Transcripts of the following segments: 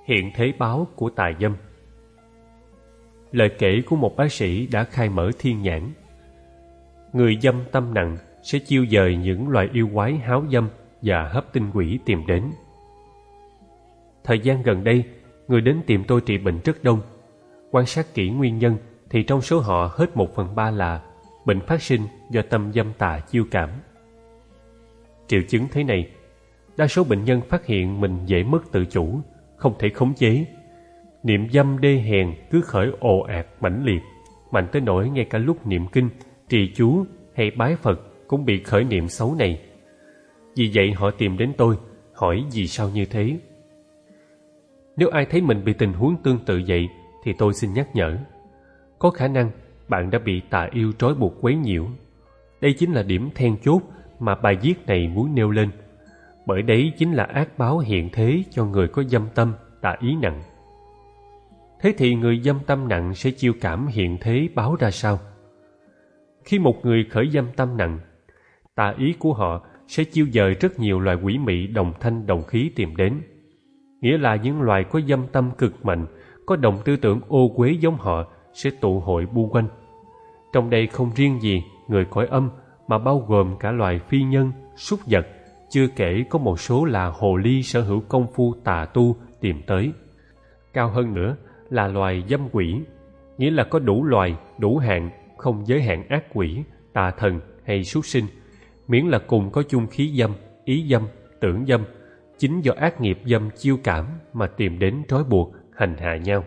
Hiện thế báo của tà dâm. Lời kể của một bác sĩ đã khai mở thiên nhãn. Người dâm tâm nặng sẽ chiêu dời những loài yêu quái háo dâm và hấp tinh quỷ tìm đến. Thời gian gần đây, người đến tìm tôi trị bệnh rất đông. Quan sát kỹ nguyên nhân thì trong số họ hết 1/3 là bệnh phát sinh do tâm dâm tà chiêu cảm. Triệu chứng thế này, đa số bệnh nhân phát hiện mình dễ mất tự chủ, không thể khống chế. Niệm dâm đê hèn cứ khởi ồ ạt mãnh liệt, mạnh tới nỗi ngay cả lúc niệm kinh, trì chú hay bái Phật cũng bị khởi niệm xấu này. Vì vậy họ tìm đến tôi, hỏi vì sao như thế. Nếu ai thấy mình bị tình huống tương tự vậy thì tôi xin nhắc nhở. Có khả năng bạn đã bị tà yêu trói buộc quấy nhiễu. Đây chính là điểm then chốt mà bài viết này muốn nêu lên, bởi đấy chính là ác báo hiện thế cho người có dâm tâm, tà ý nặng. Thế thì người dâm tâm nặng sẽ chiêu cảm hiện thế báo ra sao? Khi một người khởi dâm tâm nặng, tà ý của họ sẽ chiêu dời rất nhiều loài quỷ mị đồng thanh đồng khí tìm đến. Nghĩa là những loài có dâm tâm cực mạnh, có đồng tư tưởng ô uế giống họ sẽ tụ hội bu quanh. Trong đây không riêng gì người cõi âm mà bao gồm cả loài phi nhân, súc vật, chưa kể có một số là hồ ly sở hữu công phu tà tu tìm tới. Cao hơn nữa là loài dâm quỷ, nghĩa là có đủ loài, đủ hạng, không giới hạn ác quỷ, tà thần hay súc sinh, miễn là cùng có chung khí dâm, ý dâm, tưởng dâm, chính do ác nghiệp dâm chiêu cảm mà tìm đến trói buộc, hành hạ nhau.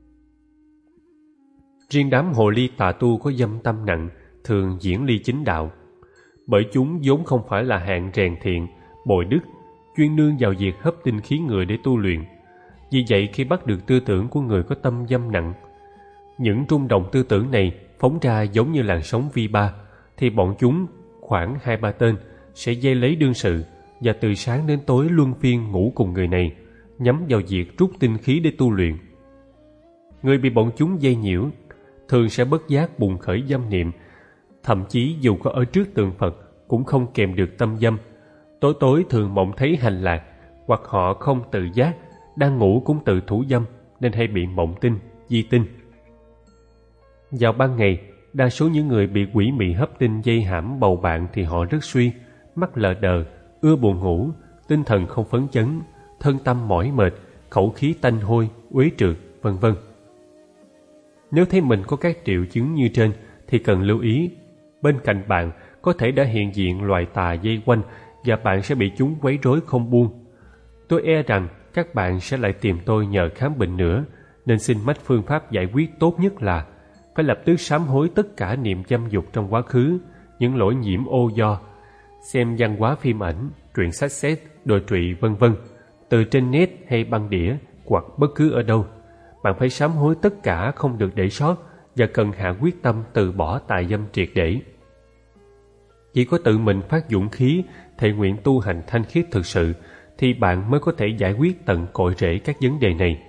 Riêng đám hồ ly tà tu có dâm tâm nặng thường diễn ly chính đạo, bởi chúng vốn không phải là hạng rèn thiện, bồi đức, chuyên nương vào việc hấp tinh khí người để tu luyện. Vì vậy khi bắt được tư tưởng của người có tâm dâm nặng, những rung động tư tưởng này phóng ra giống như làn sóng vi ba, thì bọn chúng khoảng 2-3 tên sẽ dây lấy đương sự và từ sáng đến tối luân phiên ngủ cùng người này, nhắm vào việc rút tinh khí để tu luyện. Người bị bọn chúng dây nhiễu thường sẽ bất giác bùng khởi dâm niệm, thậm chí dù có ở trước tượng Phật cũng không kèm được tâm dâm. Tối tối thường mộng thấy hành lạc, hoặc họ không tự giác, đang ngủ cũng tự thủ dâm nên hay bị mộng tinh, di tinh. Vào ban ngày, đa số những người bị quỷ mị hấp tinh dây hãm bầu bạn thì họ rất suy, mắt lờ đờ, ưa buồn ngủ, tinh thần không phấn chấn, thân tâm mỏi mệt, khẩu khí tanh hôi, uế trượt, vân vân. Nếu thấy mình có các triệu chứng như trên thì cần lưu ý, bên cạnh bạn có thể đã hiện diện loài tà dây quanh và bạn sẽ bị chúng quấy rối không buông. Tôi e rằng các bạn sẽ lại tìm tôi nhờ khám bệnh nữa, nên xin mách phương pháp giải quyết tốt nhất là phải lập tức sám hối tất cả niệm dâm dục trong quá khứ, những lỗi nhiễm ô do, xem văn hóa phim ảnh, truyện sách xét, đồi trụy vân vân, từ trên net hay băng đĩa hoặc bất cứ ở đâu. Bạn phải sám hối tất cả không được để sót và cần hạ quyết tâm từ bỏ tà dâm triệt để. Chỉ có tự mình phát dũng khí, thệ nguyện tu hành thanh khiết thực sự thì bạn mới có thể giải quyết tận cội rễ các vấn đề này.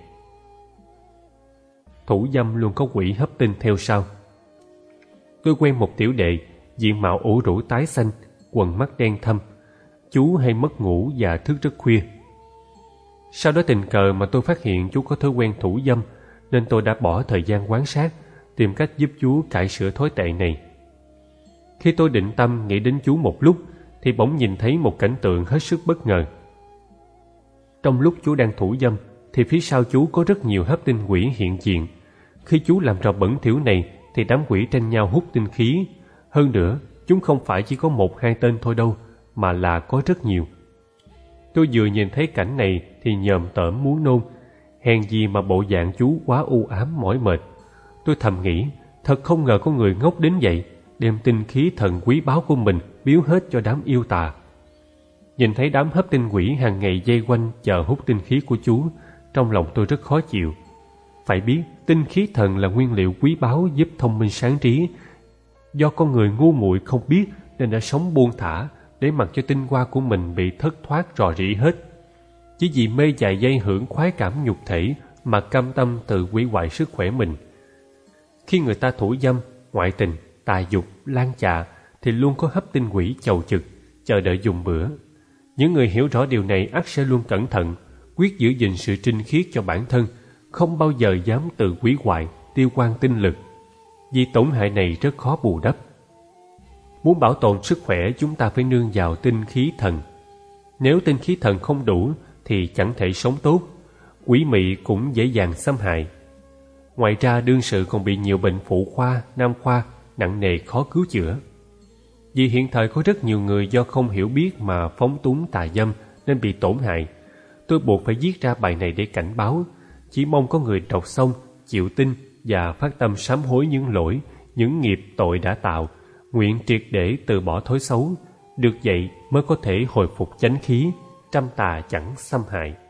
Thủ dâm luôn có quỷ hấp tinh theo sau. Tôi quen một tiểu đệ, diện mạo ủ rũ tái xanh, quần mắt đen thâm. Chú hay mất ngủ và thức rất khuya. Sau đó tình cờ mà tôi phát hiện chú có thói quen thủ dâm, nên tôi đã bỏ thời gian quan sát, tìm cách giúp chú cải sửa thói tệ này. Khi tôi định tâm nghĩ đến chú một lúc, thì bỗng nhìn thấy một cảnh tượng hết sức bất ngờ. Trong lúc chú đang thủ dâm, thì phía sau chú có rất nhiều hấp tinh quỷ hiện diện. Khi chú làm trò bẩn thỉu này, thì đám quỷ tranh nhau hút tinh khí. Hơn nữa, chúng không phải chỉ có 1-2 tên thôi đâu, mà là có rất nhiều. Tôi vừa nhìn thấy cảnh này thì nhòm tởm muốn nôn. Hèn gì mà bộ dạng chú quá u ám mỏi mệt. Tôi thầm nghĩ, thật không ngờ có người ngốc đến vậy, đem tinh khí thần quý báu của mình biếu hết cho đám yêu tà. Nhìn thấy đám hấp tinh quỷ hàng ngày dây quanh chờ hút tinh khí của chú, trong lòng tôi rất khó chịu. Phải biết, tinh khí thần là nguyên liệu quý báu giúp thông minh sáng trí. Do con người ngu muội không biết nên đã sống buông thả, để mặc cho tinh hoa của mình bị thất thoát rò rỉ hết. Chỉ vì mê dài dây hưởng khoái cảm nhục thể mà cam tâm tự hủy hoại sức khỏe mình. Khi người ta thủ dâm, ngoại tình, tà dục, lan chạ thì luôn có hấp tinh quỷ chầu chực, chờ đợi dùng bữa. Những người hiểu rõ điều này ắt sẽ luôn cẩn thận, quyết giữ gìn sự trinh khiết cho bản thân, không bao giờ dám tự hủy hoại, tiêu quan tinh lực, vì tổn hại này rất khó bù đắp. Muốn bảo tồn sức khỏe, chúng ta phải nương vào tinh khí thần. Nếu tinh khí thần không đủ thì chẳng thể sống tốt, quỷ mị cũng dễ dàng xâm hại. Ngoài ra, đương sự còn bị nhiều bệnh phụ khoa, nam khoa nặng nề khó cứu chữa. Vì hiện thời có rất nhiều người do không hiểu biết mà phóng túng tà dâm nên bị tổn hại. Tôi buộc phải viết ra bài này để cảnh báo, chỉ mong có người đọc xong, chịu tin và phát tâm sám hối những lỗi, những nghiệp tội đã tạo, nguyện triệt để từ bỏ thói xấu. Được vậy mới có thể hồi phục chánh khí, trăm tà chẳng xâm hại.